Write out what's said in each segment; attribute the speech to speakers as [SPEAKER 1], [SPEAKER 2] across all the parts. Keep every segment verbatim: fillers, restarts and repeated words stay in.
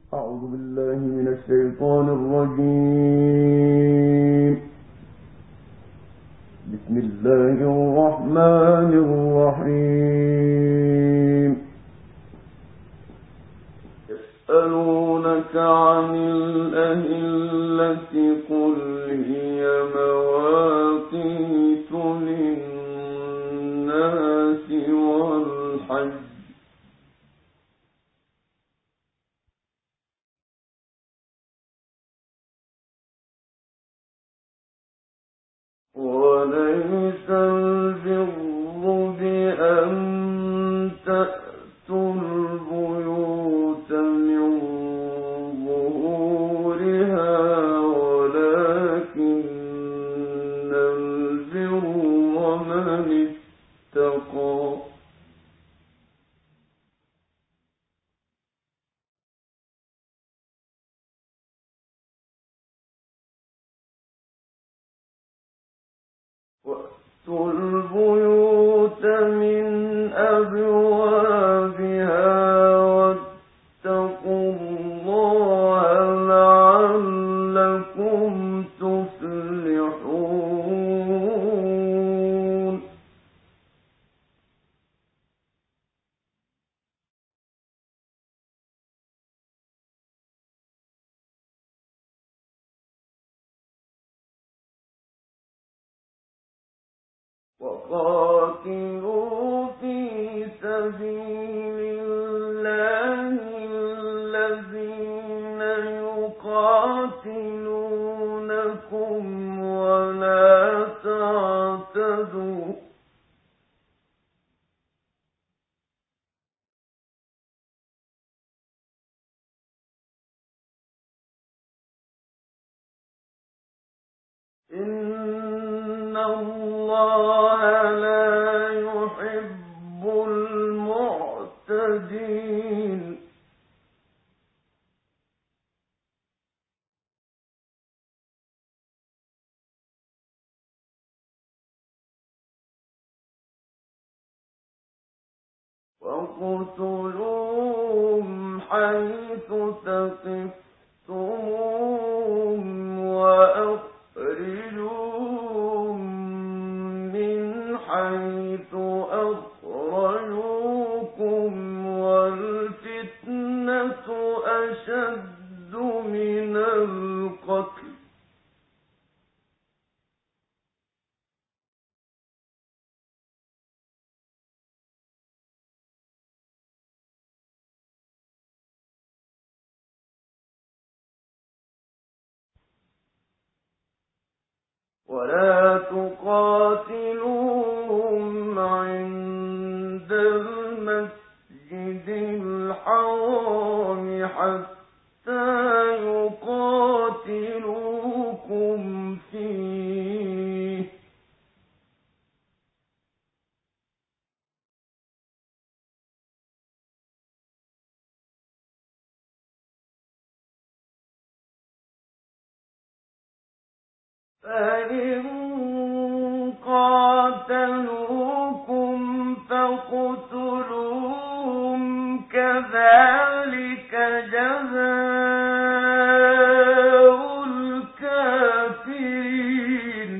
[SPEAKER 1] أعوذ بالله من الشيطان الرجيم. بسم الله الرحمن الرحيم. يسألونك عن الأهلة قل هي مواقيت للناس والحج وليس البر بأن تأتوا البيوت من ظهورها ولكن البر من اتقى وَأْتُوا الْبُيُوتَ مِنْ أَبْوَابِهَا وَاتَّقُوا اللَّهَ لَعَلَّكُمْ تُفْلِحُونَ. وَقَاتِلُوا فِي سَبِيلِ اللَّهِ الَّذِينَ يُقَاتِلُونَكُمْ وَلَا تَعْتَدُوا إِنَّ اللَّهَ لَا يُحِبُّ الْمُعْتَدِينَ. وَاقْتُلُوهُمْ حَيْثُ ثَقِفْتُمُوهُمْ وَأَخْرِجُوهُم مِّنْ حَيْثُ أَخْرَجُوكُمْ وَالْفِتْنَةُ أَشَدُّ مِنَ الْقَتْلِ ۚ وَلَا تُقَاتِلُوهُمْ عِندَ الْمَسْجِدِ الْحَرَامِ حَتَّىٰ يُقَاتِلُوكُمْ فِيهِ ۖ فَإِن قَاتَلُوكُمْ فَاقْتُلُوهُمْ كَذَٰلِكَ جَزَاءُ الْكَافِرِينَ.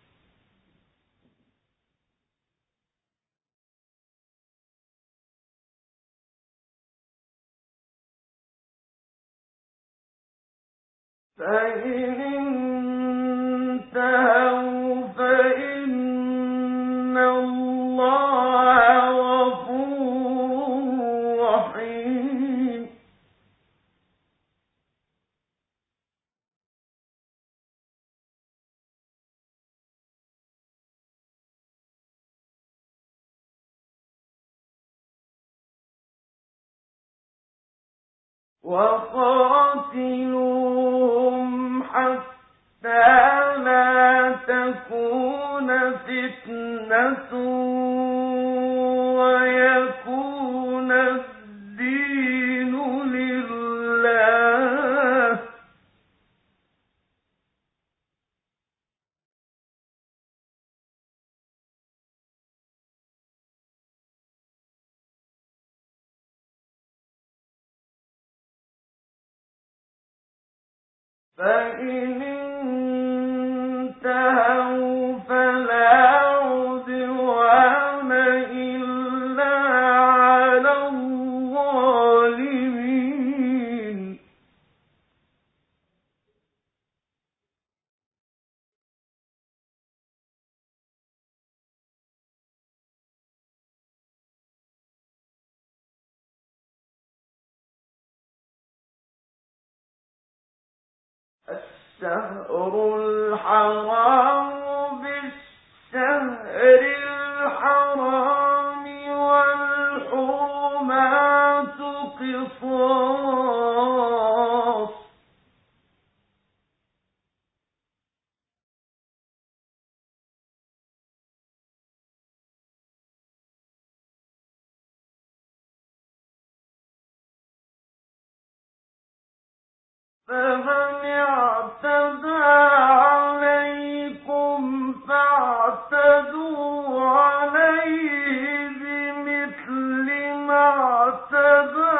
[SPEAKER 1] فَإِنِ انتَهَوْا فَإِنَّ اللَّهَ غَفُورٌ رَّحِيمٌ. وَقَاتِلُوهُمْ حَتَّىٰ لَا تَكُونَ فِتْنَةٌ وَيَكُونَ الدِّينُ لِلَّهِ ۖ فإن انتهوا فلا عدوان إلا على الظالمين. الشهر الحرام بالشهر الحرام والحرمات قصاص. فمن اعتدى عليكم فاعتدوا عليه بمثل ما اعتدى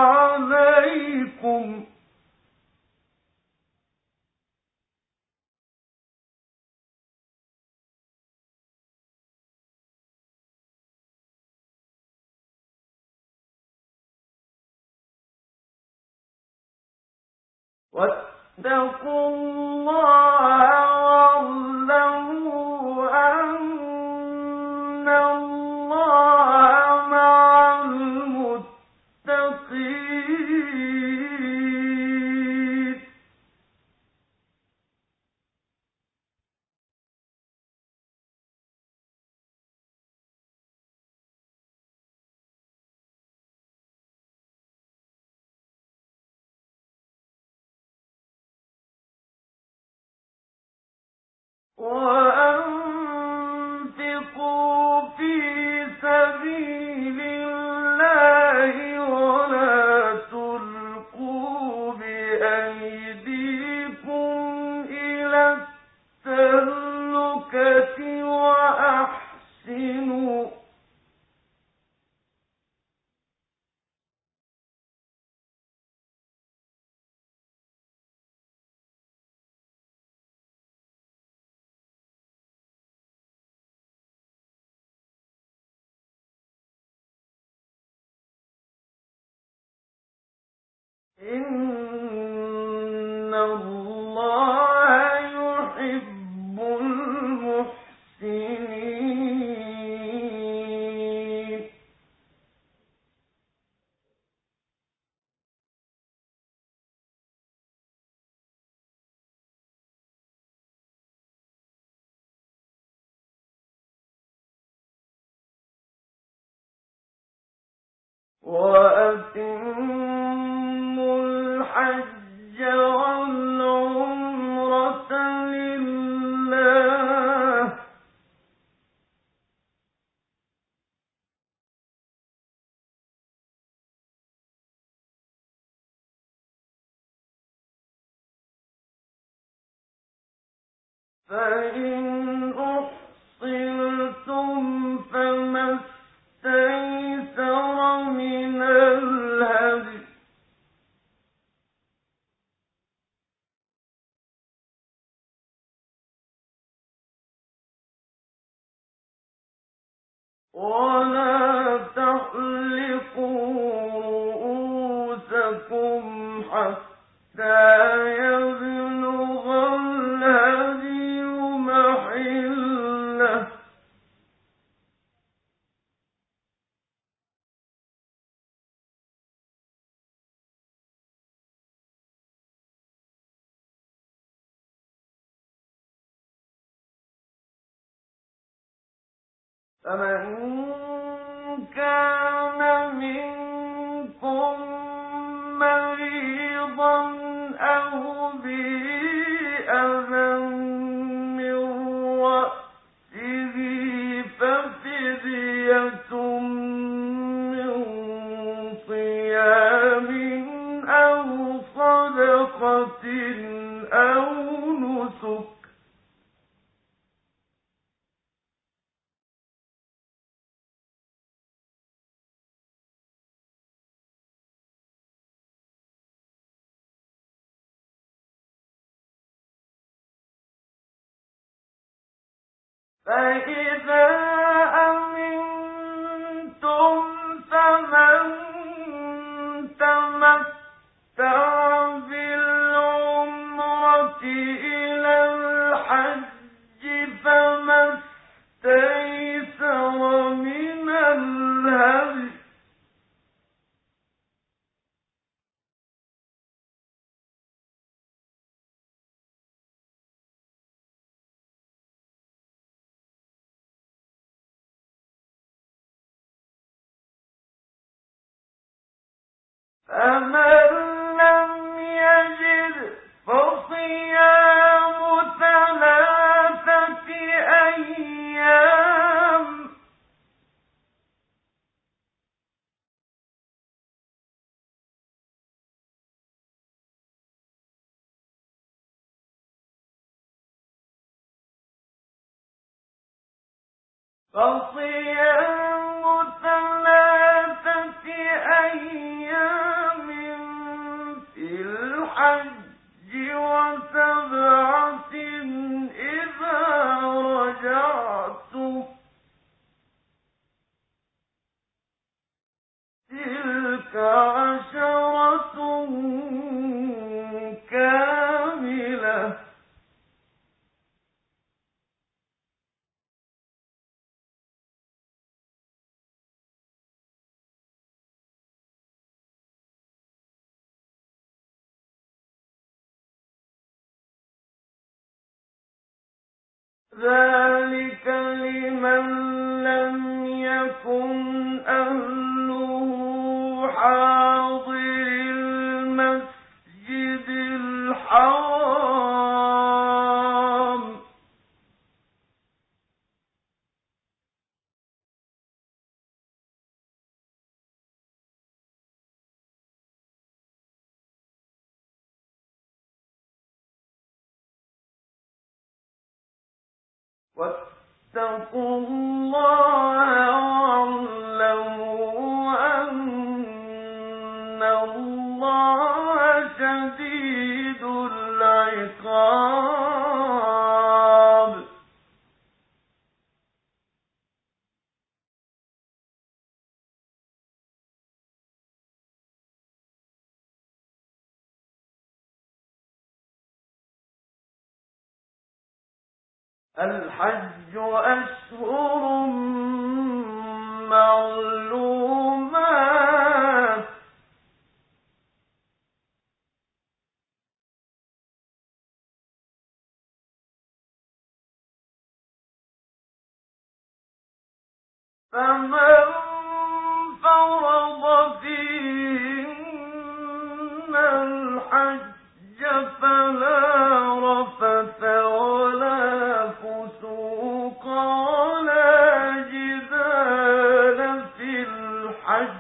[SPEAKER 1] عليكم. واتقوا الله واعلموا أن الله مع المتقين. وأنفقوا في سبيل الله ولا تلقوا بأيديكم إلى التهلكة وأحسنوا إن الله يحب المحسنين. وأتموا الحج والعمرة لله. فإن أحصرتم فما استيسر من الهدي. ولا تحلقوا رؤوسكم حتى يبلغ الهدي محله. فمن كان منكم مريضا أو به أذى من رأسه ففدية من صيام أو صدقة أو نسك. فإذا أمنتم فمن تمتع بالعمرة إلى الحج فما استيسر من الهدي فمن لم يجد فصيام ثلاثة أيام فصيام ثلاثة أيام في الحج وسبعة إذا رجعتم تلك عشرة كاملة ذلك لمن لم يكن أهله حاضر المسجد الحرام واتقوا الله واعلموا أن الله شديد العقاب الحج أشهر معلومات فمن فرض فيهن الحج فلا رفث ولا فسوق ولا جدال في الحج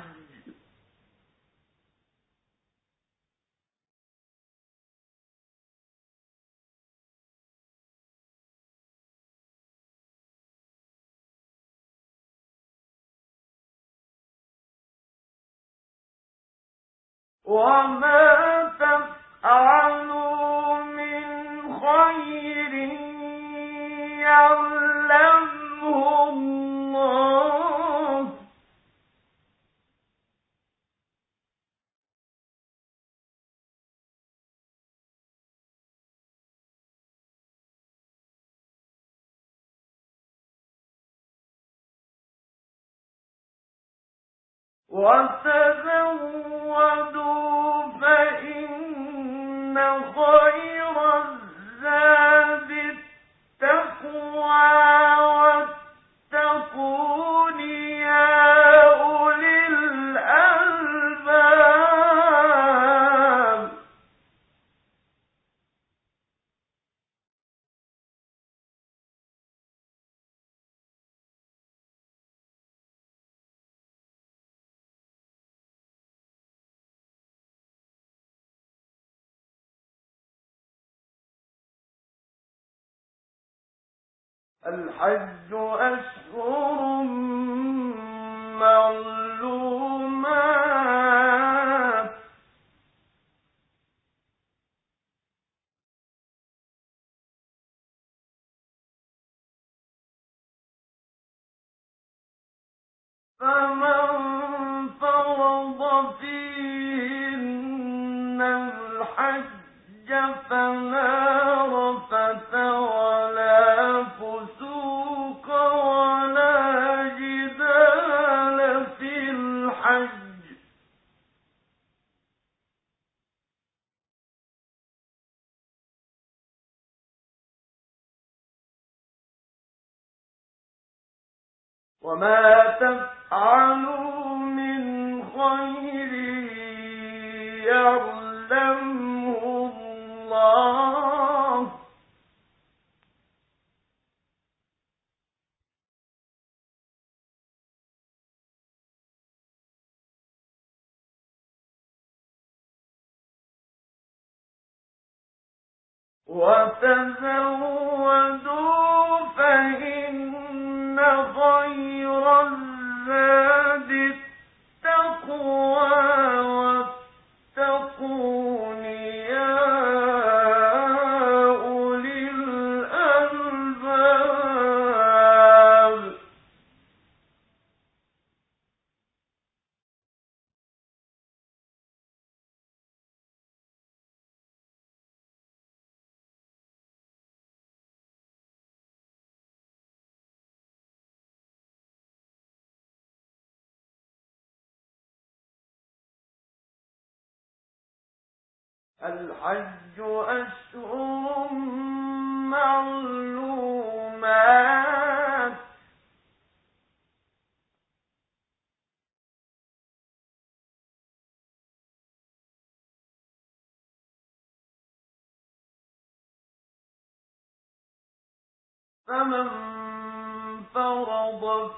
[SPEAKER 1] وما تفعلوا من خير يعلمه الله وتزودوا فإن خير الزاد التقوى واتقون يا أولي الألباب الحج أشهر معلومات فمن فرض فيهن الحج فلا رفث ولا فسوق ولا جدال في الحج وما تفعلوا من خير يعلمه الله وتزودوا فإن خير الزاد التقوى واتقون يا أولي الألباب الحج أشهر معلومات فمن فرض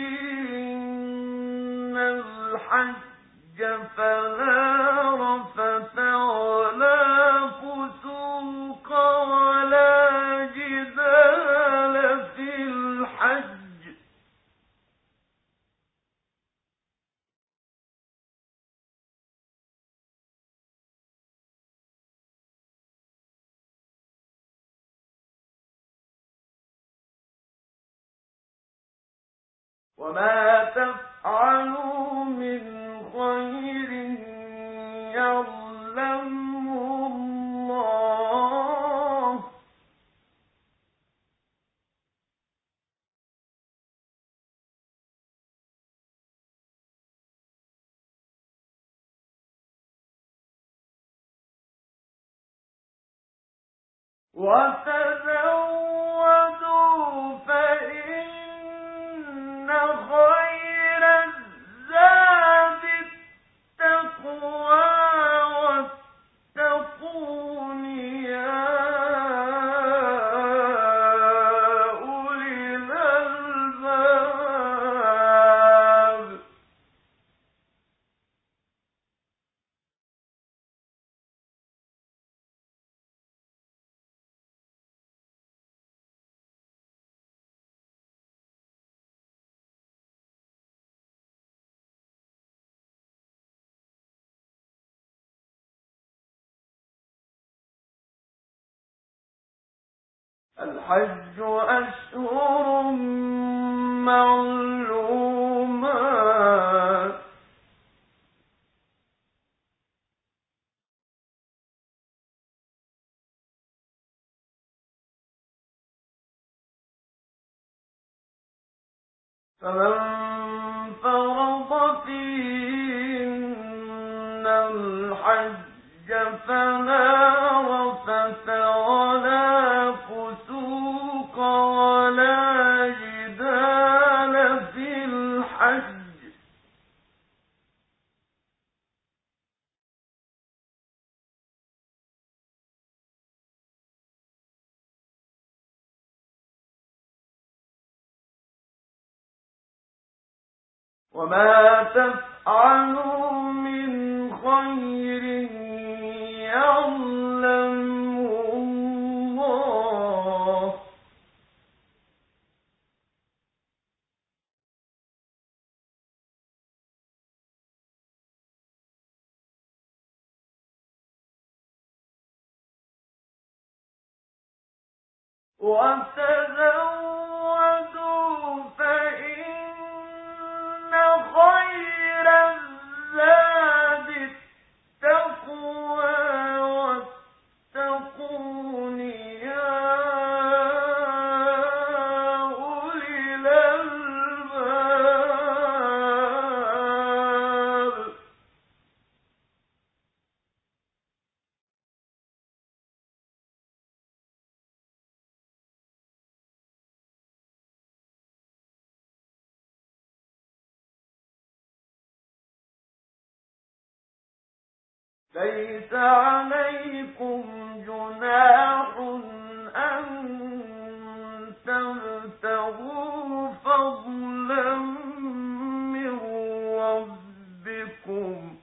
[SPEAKER 1] فيهن الحج فلا رفث ولا فسوق ولا جدال في الحج وما تفعلوا من خير يعلمه الله وتزودوا فإن خير الزاد التقوى واتقون يا أولي الألباب الحج أشهر معلومات فمن فرض فيهن الحج فلا رفث ولا فسوق ولا جدال في الحج وما تفعلوا من خير يعلمه الله وتزودوا فإن ليس عليكم جناح أن تبتغوا فضلا من ربكم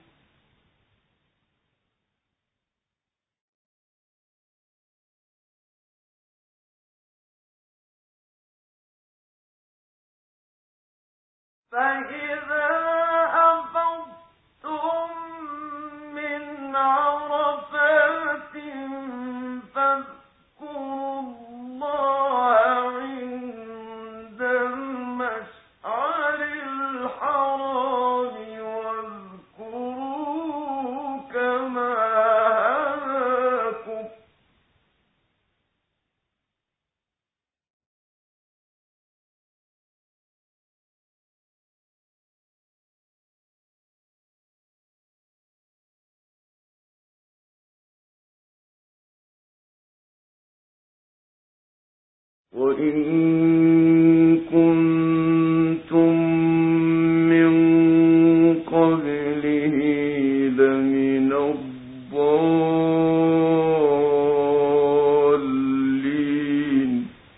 [SPEAKER 1] فإذا أفضتم من عرفات فاذكروا الله عند المشعر الحرام واذكروه كما هداكم وإن كنتم من قبله لمن الضالين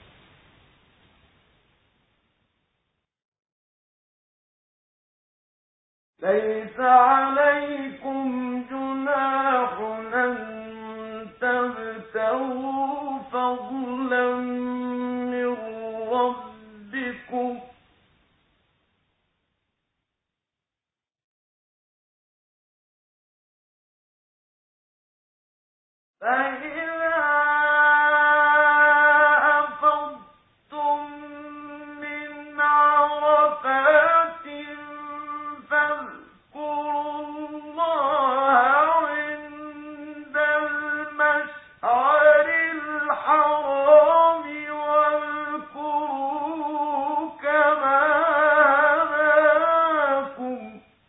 [SPEAKER 1] ليس عليكم جناح أن تبتغوا فضلا من ربكم فإذا أفضتم من عرفات فاذكروا الله عند المشعر الحرام واذكروه كما هداكم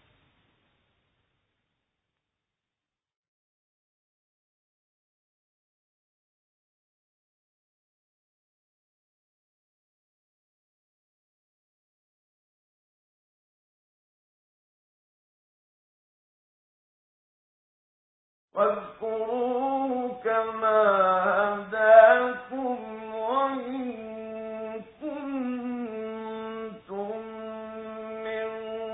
[SPEAKER 1] واذكروه كما هداكم وإن كنتم من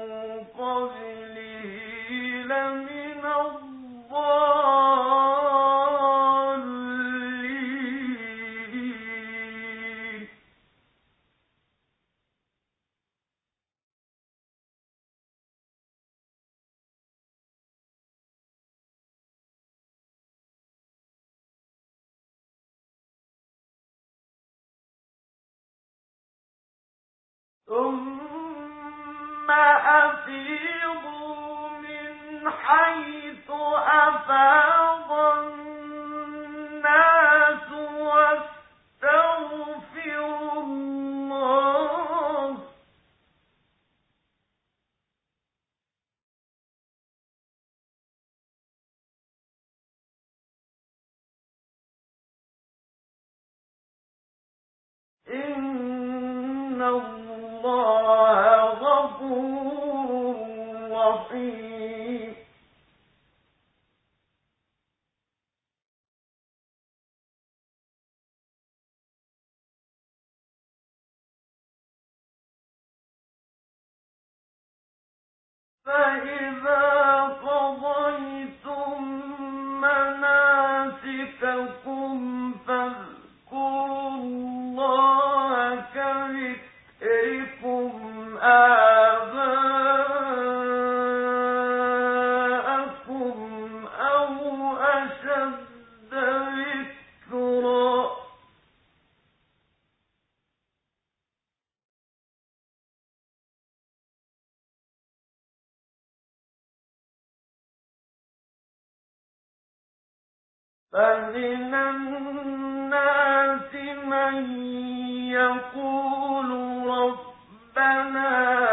[SPEAKER 1] قبله لمن الضالين ثم أفيضوا من حيث أفاض الناس واستغفروا الله إن الله غفور رحيم فإذا قضيتم مناسككم فاذكروا الله كذكركم آباءكم أو أشد ذكرا فمن الناس من يقول ربنا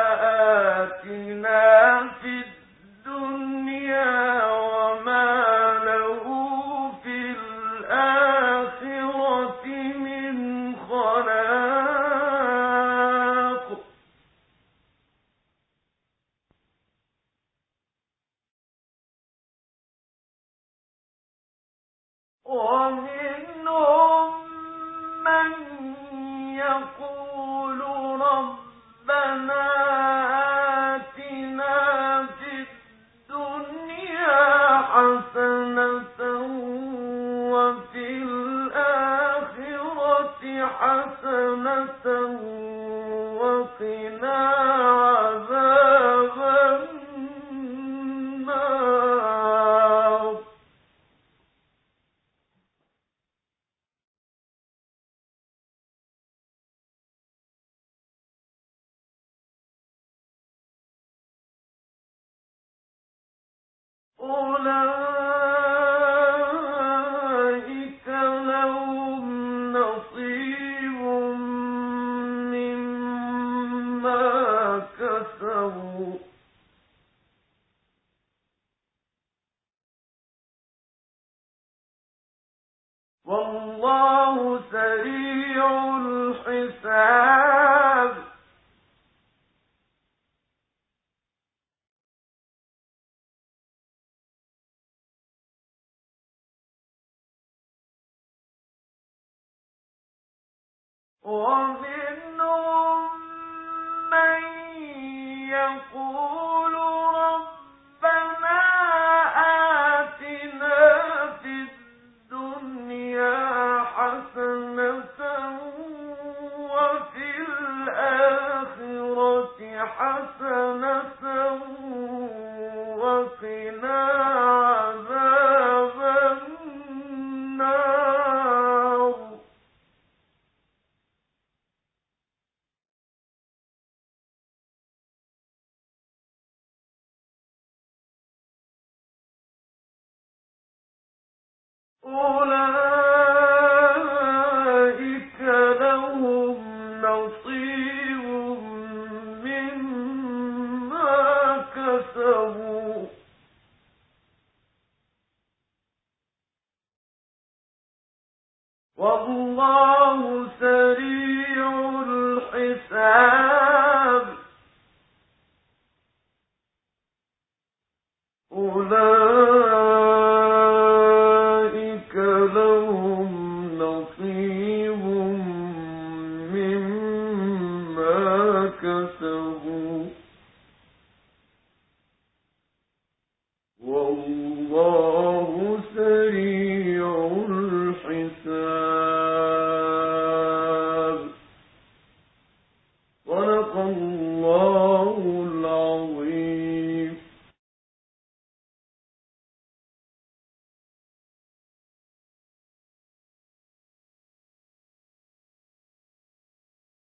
[SPEAKER 1] آتنا في الدنيا وما له في الآخرة من خلاق ومنهم من يقول ربنا آتنا في الدنيا حسنة وفي الآخرة حسنة وقنا عذاب النار. أولئك لهم نصيب مما كسبوا والله سريع الحساب. ومنهم من يقول ربنا آتنا في الدنيا حسنة وفي الآخرة حسنة وقنا عذاب النار. أولئك لهم نصيب مما كسبوا والله سريع الحساب. أولئك لهم نصيب مما كسبوا والله